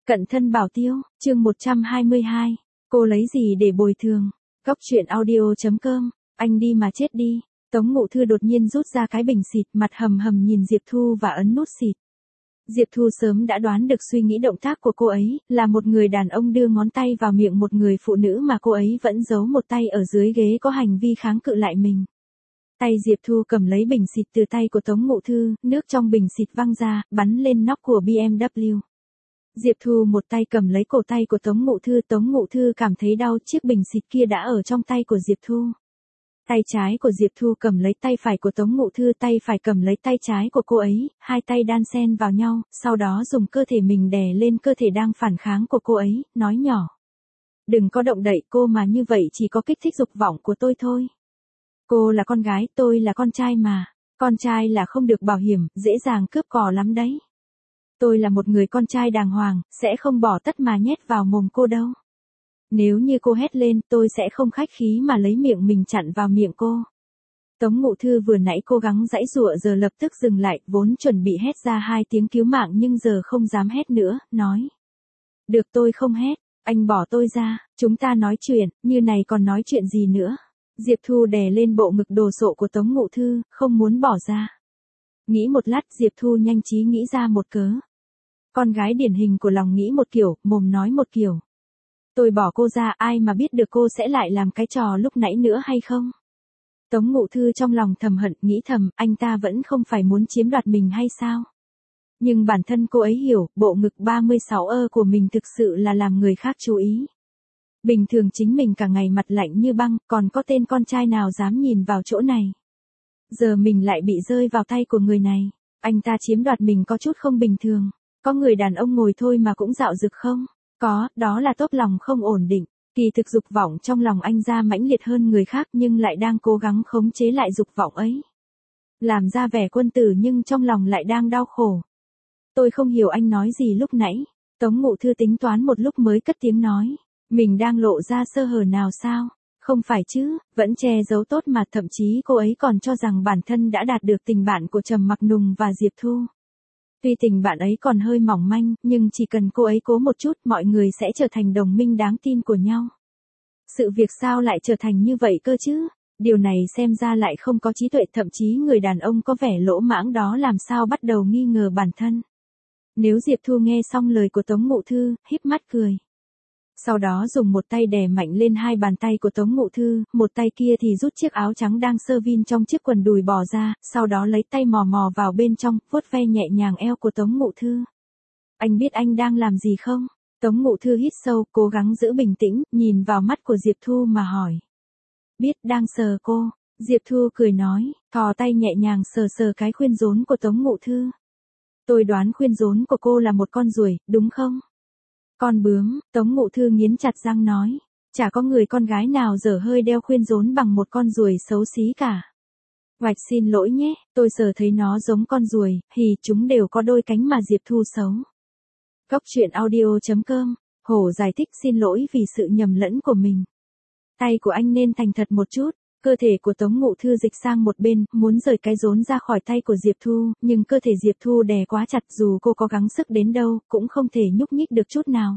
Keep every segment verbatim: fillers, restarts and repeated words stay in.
Cận thân bảo tiêu, chương một trăm hai mươi hai. Cô lấy gì để bồi thường? Góc truyện audio chấm com. Anh đi mà chết đi. Tống Ngụ Thư đột nhiên rút ra cái bình xịt, mặt hầm hầm nhìn Diệp Thu và ấn nút xịt. Diệp Thu sớm đã đoán được suy nghĩ động tác của cô ấy, là một người đàn ông đưa ngón tay vào miệng một người phụ nữ mà cô ấy vẫn giấu một tay ở dưới ghế có hành vi kháng cự lại mình. Tay Diệp Thu cầm lấy bình xịt từ tay của Tống Ngụ Thư, nước trong bình xịt văng ra, bắn lên nóc của bê em vê. Diệp Thu một tay cầm lấy cổ tay của Tống Ngụ Thư, Tống Ngụ Thư cảm thấy đau, chiếc bình xịt kia đã ở trong tay của Diệp Thu. Tay trái của Diệp Thu cầm lấy tay phải của Tống Ngụ Thư, tay phải cầm lấy tay trái của cô ấy, hai tay đan xen vào nhau, sau đó dùng cơ thể mình đè lên cơ thể đang phản kháng của cô ấy, nói nhỏ. Đừng có động đậy cô, mà như vậy chỉ có kích thích dục vọng của tôi thôi. Cô là con gái, tôi là con trai mà. Con trai là không được bảo hiểm, dễ dàng cướp cò lắm đấy. Tôi là một người con trai đàng hoàng, sẽ không bỏ tất mà nhét vào mồm cô đâu. Nếu như cô hét lên, tôi sẽ không khách khí mà lấy miệng mình chặn vào miệng cô. Tống Ngụ Thư vừa nãy cố gắng giãy giụa giờ lập tức dừng lại, vốn chuẩn bị hét ra hai tiếng cứu mạng nhưng giờ không dám hét nữa, nói. Được, tôi không hét, anh bỏ tôi ra, chúng ta nói chuyện, như này còn nói chuyện gì nữa. Diệp Thu đè lên bộ ngực đồ sộ của Tống Ngụ Thư, không muốn bỏ ra. Nghĩ một lát, Diệp Thu nhanh trí nghĩ ra một cớ. Con gái điển hình của lòng nghĩ một kiểu, mồm nói một kiểu. Tôi bỏ cô ra, ai mà biết được cô sẽ lại làm cái trò lúc nãy nữa hay không? Tống Ngụ Thư trong lòng thầm hận, nghĩ thầm, anh ta vẫn không phải muốn chiếm đoạt mình hay sao? Nhưng bản thân cô ấy hiểu, bộ ngực ba mươi sáu ơ của mình thực sự là làm người khác chú ý. Bình thường chính mình cả ngày mặt lạnh như băng, còn có tên con trai nào dám nhìn vào chỗ này. Giờ mình lại bị rơi vào tay của người này. Anh ta chiếm đoạt mình có chút không bình thường. Có người đàn ông ngồi thôi mà cũng dạo dực không? Có, đó là tốt lòng không ổn định. Kỳ thực dục vọng trong lòng anh ra mãnh liệt hơn người khác nhưng lại đang cố gắng khống chế lại dục vọng ấy. Làm ra vẻ quân tử nhưng trong lòng lại đang đau khổ. Tôi không hiểu anh nói gì lúc nãy. Tống Ngụ Thư tính toán một lúc mới cất tiếng nói. Mình đang lộ ra sơ hở nào sao? Không phải chứ, vẫn che giấu tốt mà, thậm chí cô ấy còn cho rằng bản thân đã đạt được tình bạn của Trầm Mặc Nùng và Diệp Thu. Tuy tình bạn ấy còn hơi mỏng manh, nhưng chỉ cần cô ấy cố một chút, mọi người sẽ trở thành đồng minh đáng tin của nhau. Sự việc sao lại trở thành như vậy cơ chứ? Điều này xem ra lại không có trí tuệ, thậm chí người đàn ông có vẻ lỗ mãng đó làm sao bắt đầu nghi ngờ bản thân. Nếu Diệp Thu nghe xong lời của Tống Ngụ Thư, híp mắt cười. Sau đó dùng một tay đè mạnh lên hai bàn tay của Tống Ngụ Thư, một tay kia thì rút chiếc áo trắng đang sơ vin trong chiếc quần đùi bỏ ra, sau đó lấy tay mò mò vào bên trong, vuốt ve nhẹ nhàng eo của Tống Ngụ Thư. Anh biết anh đang làm gì không? Tống Ngụ Thư hít sâu, cố gắng giữ bình tĩnh, nhìn vào mắt của Diệp Thu mà hỏi. Biết, đang sờ cô. Diệp Thu cười nói, thò tay nhẹ nhàng sờ sờ cái khuyên rốn của Tống Ngụ Thư. Tôi đoán khuyên rốn của cô là một con ruồi, đúng không? Con bướm, Tống Ngụ Thư nghiến chặt răng nói. Chả có người con gái nào dở hơi đeo khuyên rốn bằng một con ruồi xấu xí cả. Vạch xin lỗi nhé, tôi sờ thấy nó giống con ruồi, hì chúng đều có đôi cánh mà Diệp Thu xấu. Góc truyện audio chấm com. Hổ giải thích xin lỗi vì sự nhầm lẫn của mình. Tay của anh nên thành thật một chút. Cơ thể của Tống Ngụ Thư dịch sang một bên, muốn rời cái rốn ra khỏi tay của Diệp Thu, nhưng cơ thể Diệp Thu đè quá chặt, dù cô có gắng sức đến đâu, cũng không thể nhúc nhích được chút nào.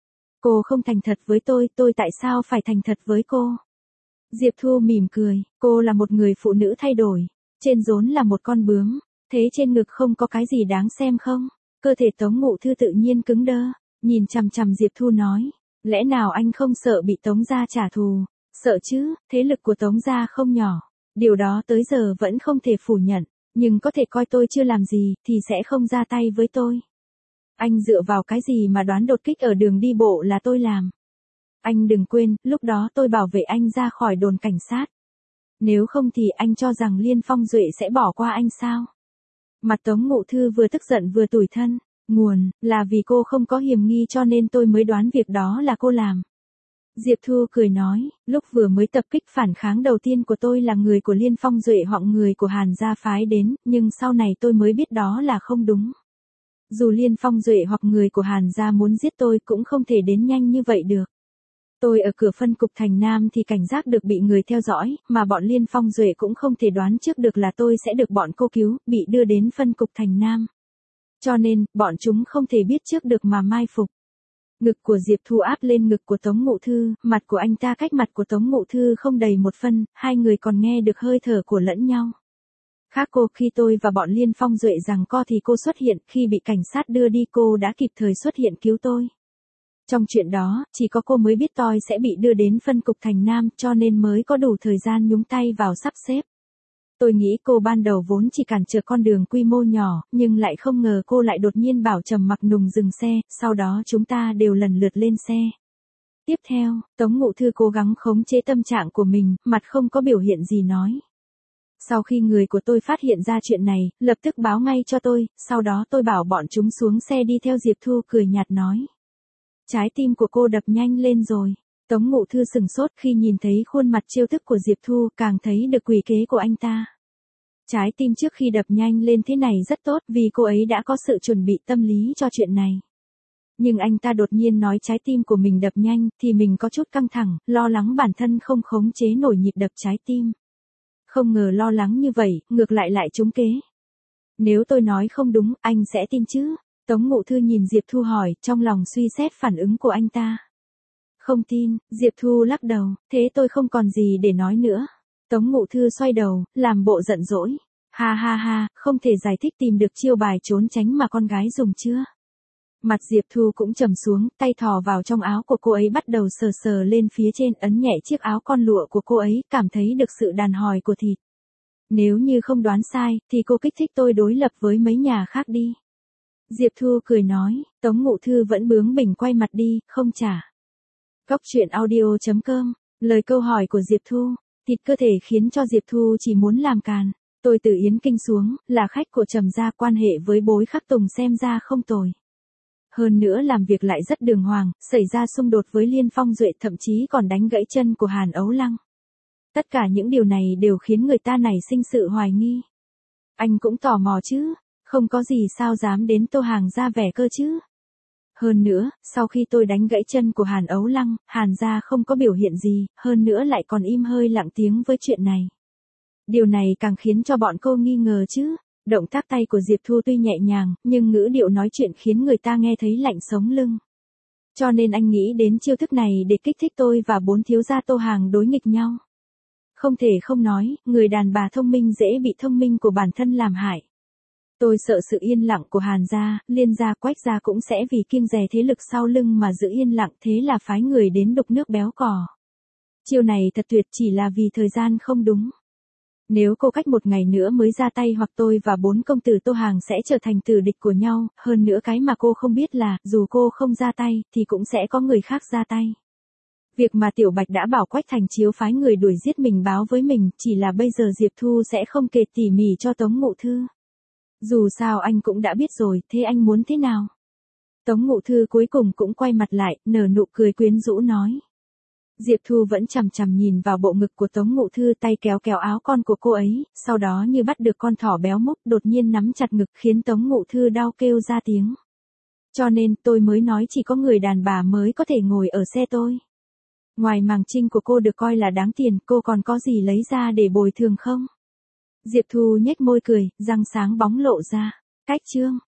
Cô không thành thật với tôi, tôi tại sao phải thành thật với cô? Diệp Thu mỉm cười, cô là một người phụ nữ thay đổi. Trên rốn là một con bướm, thế trên ngực không có cái gì đáng xem không? Cơ thể Tống Ngụ Thư tự nhiên cứng đơ, nhìn chằm chằm Diệp Thu nói, lẽ nào anh không sợ bị Tống gia trả thù? Sợ chứ, thế lực của Tống gia không nhỏ. Điều đó tới giờ vẫn không thể phủ nhận, nhưng có thể coi tôi chưa làm gì, thì sẽ không ra tay với tôi. Anh dựa vào cái gì mà đoán đột kích ở đường đi bộ là tôi làm? Anh đừng quên, lúc đó tôi bảo vệ anh ra khỏi đồn cảnh sát. Nếu không thì anh cho rằng Liên Phong Duệ sẽ bỏ qua anh sao? Mặt Tống Ngụ Thư vừa tức giận vừa tủi thân. Nguồn, là vì cô không có hiểm nghi cho nên tôi mới đoán việc đó là cô làm. Diệp Thu cười nói, lúc vừa mới tập kích phản kháng đầu tiên của tôi là người của Liên Phong Duệ hoặc người của Hàn gia phái đến, nhưng sau này tôi mới biết đó là không đúng. Dù Liên Phong Duệ hoặc người của Hàn gia muốn giết tôi cũng không thể đến nhanh như vậy được. Tôi ở cửa phân cục Thành Nam thì cảnh giác được bị người theo dõi, mà bọn Liên Phong Duệ cũng không thể đoán trước được là tôi sẽ được bọn cô cứu, bị đưa đến phân cục Thành Nam. Cho nên, bọn chúng không thể biết trước được mà mai phục. Ngực của Diệp Thu áp lên ngực của Tống Ngụ Thư, mặt của anh ta cách mặt của Tống Ngụ Thư không đầy một phân, hai người còn nghe được hơi thở của lẫn nhau. Khác cô, khi tôi và bọn Liên Phong Duệ rằng co thì cô xuất hiện, khi bị cảnh sát đưa đi cô đã kịp thời xuất hiện cứu tôi. Trong chuyện đó, chỉ có cô mới biết tôi sẽ bị đưa đến phân cục Thành Nam cho nên mới có đủ thời gian nhúng tay vào sắp xếp. Tôi nghĩ cô ban đầu vốn chỉ cản trở con đường quy mô nhỏ, nhưng lại không ngờ cô lại đột nhiên bảo Trầm Mặc Nùng dừng xe, sau đó chúng ta đều lần lượt lên xe. Tiếp theo, Tống Ngụ Thư cố gắng khống chế tâm trạng của mình, mặt không có biểu hiện gì nói. Sau khi người của tôi phát hiện ra chuyện này, lập tức báo ngay cho tôi, sau đó tôi bảo bọn chúng xuống xe đi theo Diệp Thu cười nhạt nói. Trái tim của cô đập nhanh lên rồi. Tống Ngụ Thư sừng sốt khi nhìn thấy khuôn mặt trêu tức của Diệp Thu, càng thấy được quỷ kế của anh ta. Trái tim trước khi đập nhanh lên thế này rất tốt vì cô ấy đã có sự chuẩn bị tâm lý cho chuyện này. Nhưng anh ta đột nhiên nói trái tim của mình đập nhanh thì mình có chút căng thẳng, lo lắng bản thân không khống chế nổi nhịp đập trái tim. Không ngờ lo lắng như vậy, ngược lại lại trúng kế. Nếu tôi nói không đúng, anh sẽ tin chứ? Tống Ngụ Thư nhìn Diệp Thu hỏi, trong lòng suy xét phản ứng của anh ta. Không tin, Diệp Thu lắc đầu, thế tôi không còn gì để nói nữa. Tống Ngụ Thư xoay đầu, làm bộ giận dỗi. Ha ha ha, không thể giải thích tìm được chiêu bài trốn tránh mà con gái dùng chưa? Mặt Diệp Thu cũng trầm xuống, tay thò vào trong áo của cô ấy bắt đầu sờ sờ lên phía trên, ấn nhẹ chiếc áo con lụa của cô ấy, cảm thấy được sự đàn hồi của thịt. Nếu như không đoán sai, thì cô kích thích tôi đối lập với mấy nhà khác đi. Diệp Thu cười nói, Tống Ngụ Thư vẫn bướng bỉnh quay mặt đi, không trả. Góc truyện audio chấm com, lời câu hỏi của Diệp Thu, thịt cơ thể khiến cho Diệp Thu chỉ muốn làm càn. Tôi từ Yến Kinh xuống, là khách của Trầm gia, quan hệ với Bối Khắc Tùng xem ra không tồi. Hơn nữa làm việc lại rất đường hoàng, xảy ra xung đột với Liên Phong Duệ, thậm chí còn đánh gãy chân của Hàn Ấu Lăng. Tất cả những điều này đều khiến người ta nảy sinh sự hoài nghi. Anh cũng tò mò chứ, không có gì sao dám đến Tô Hàng ra vẻ cơ chứ. Hơn nữa, sau khi tôi đánh gãy chân của Hàn Ấu Lăng, Hàn gia không có biểu hiện gì, hơn nữa lại còn im hơi lặng tiếng với chuyện này. Điều này càng khiến cho bọn cô nghi ngờ chứ. Động tác tay của Diệp Thu tuy nhẹ nhàng, nhưng ngữ điệu nói chuyện khiến người ta nghe thấy lạnh sống lưng. Cho nên anh nghĩ đến chiêu thức này để kích thích tôi và bốn thiếu gia Tô Hàng đối nghịch nhau. Không thể không nói, người đàn bà thông minh dễ bị thông minh của bản thân làm hại. Tôi sợ sự yên lặng của Hàn gia, Liên gia, Quách gia cũng sẽ vì kiêng dè thế lực sau lưng mà giữ yên lặng, thế là phái người đến đục nước béo cò. Chiêu này thật tuyệt, chỉ là vì thời gian không đúng. Nếu cô cách một ngày nữa mới ra tay hoặc tôi và bốn công tử Tô Hàng sẽ trở thành tử địch của nhau, hơn nữa cái mà cô không biết là, dù cô không ra tay, thì cũng sẽ có người khác ra tay. Việc mà Tiểu Bạch đã bảo Quách Thành Chiếu phái người đuổi giết mình báo với mình, chỉ là bây giờ Diệp Thu sẽ không kể tỉ mỉ cho Tống Ngụ Thư. Dù sao anh cũng đã biết rồi, thế anh muốn thế nào? Tống Ngụ Thư cuối cùng cũng quay mặt lại, nở nụ cười quyến rũ nói. Diệp Thu vẫn chằm chằm nhìn vào bộ ngực của Tống Ngụ Thư, tay kéo kéo áo con của cô ấy, sau đó như bắt được con thỏ béo mốc, đột nhiên nắm chặt ngực khiến Tống Ngụ Thư đau kêu ra tiếng. Cho nên tôi mới nói chỉ có người đàn bà mới có thể ngồi ở xe tôi. Ngoài màng trinh của cô được coi là đáng tiền, cô còn có gì lấy ra để bồi thường không? Diệp Thu nhếch môi cười, răng sáng bóng lộ ra. Cách chương